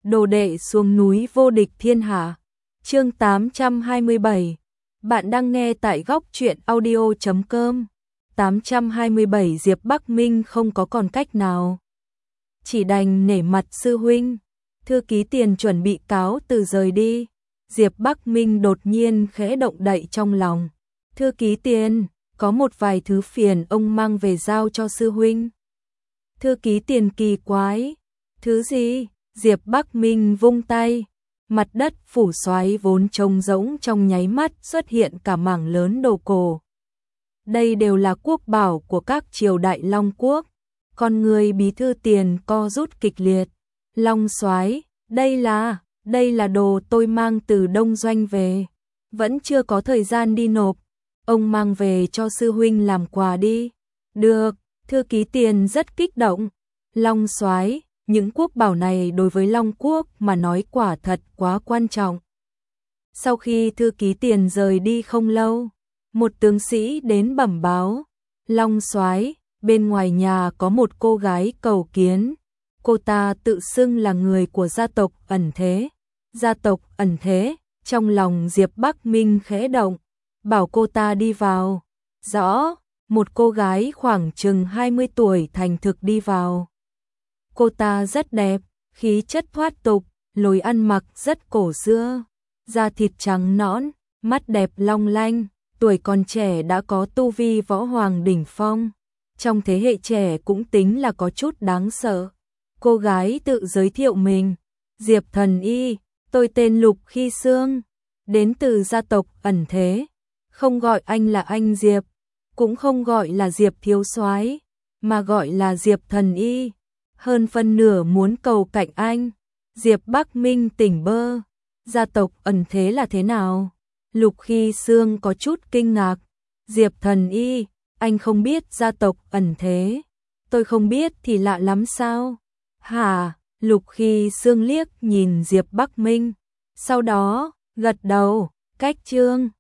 đồ đệ xuống núi vô địch thiên hạ. Chương 827. Bạn đang nghe tại góc truyện audio.com. 827 Diệp Bắc Minh không có còn cách nào, chỉ đành nể mặt sư huynh. Thư ký Tiền chuẩn bị cáo từ rời đi. Diệp Bắc Minh đột nhiên khẽ động đậy trong lòng. Thư ký Tiền, có một vài thứ phiền ông mang về giao cho sư huynh. Thư ký Tiền kỳ quái. Thứ gì? Diệp Bắc Minh vung tay. Mặt đất phủ xoáy vốn trông rỗng trong nháy mắt xuất hiện cả mảng lớn đồ cổ. Đây đều là quốc bảo của các triều đại Long Quốc. Con người bí thư Tiền co rút kịch liệt. Long soái, đây là đồ tôi mang từ Đông Doanh về. Vẫn chưa có thời gian đi nộp. Ông mang về cho sư huynh làm quà đi. Được, thư ký Tiền rất kích động. Long soái, những quốc bảo này đối với Long Quốc mà nói quả thật quá quan trọng. Sau khi thư ký Tiền rời đi không lâu, một tướng sĩ đến bẩm báo. Long soái, bên ngoài nhà có một cô gái cầu kiến. Cô ta tự xưng là người của gia tộc Ẩn Thế. Gia tộc Ẩn Thế, trong lòng Diệp Bắc Minh khẽ động, bảo cô ta đi vào. Rõ, một cô gái khoảng chừng 20 tuổi thành thực đi vào. Cô ta rất đẹp, khí chất thoát tục, lối ăn mặc rất cổ xưa, da thịt trắng nõn, mắt đẹp long lanh, tuổi còn trẻ đã có tu vi võ hoàng đỉnh phong. Trong thế hệ trẻ cũng tính là có chút đáng sợ. Cô gái tự giới thiệu mình. Diệp thần y, tôi tên Lục Khi Sương, đến từ gia tộc Ẩn Thế. Không gọi anh là anh Diệp, cũng không gọi là Diệp thiếu soái, mà gọi là Diệp thần y. Hơn phân nửa muốn cầu cạnh anh. Diệp Bắc Minh tỉnh bơ. Gia tộc Ẩn Thế là thế nào? Lục Khi Sương có chút kinh ngạc. Diệp thần y, anh không biết gia tộc Ẩn Thế? Tôi không biết thì lạ lắm sao? Hả? Lục Khi Sương liếc nhìn Diệp Bắc Minh, sau đó gật đầu. Cách chương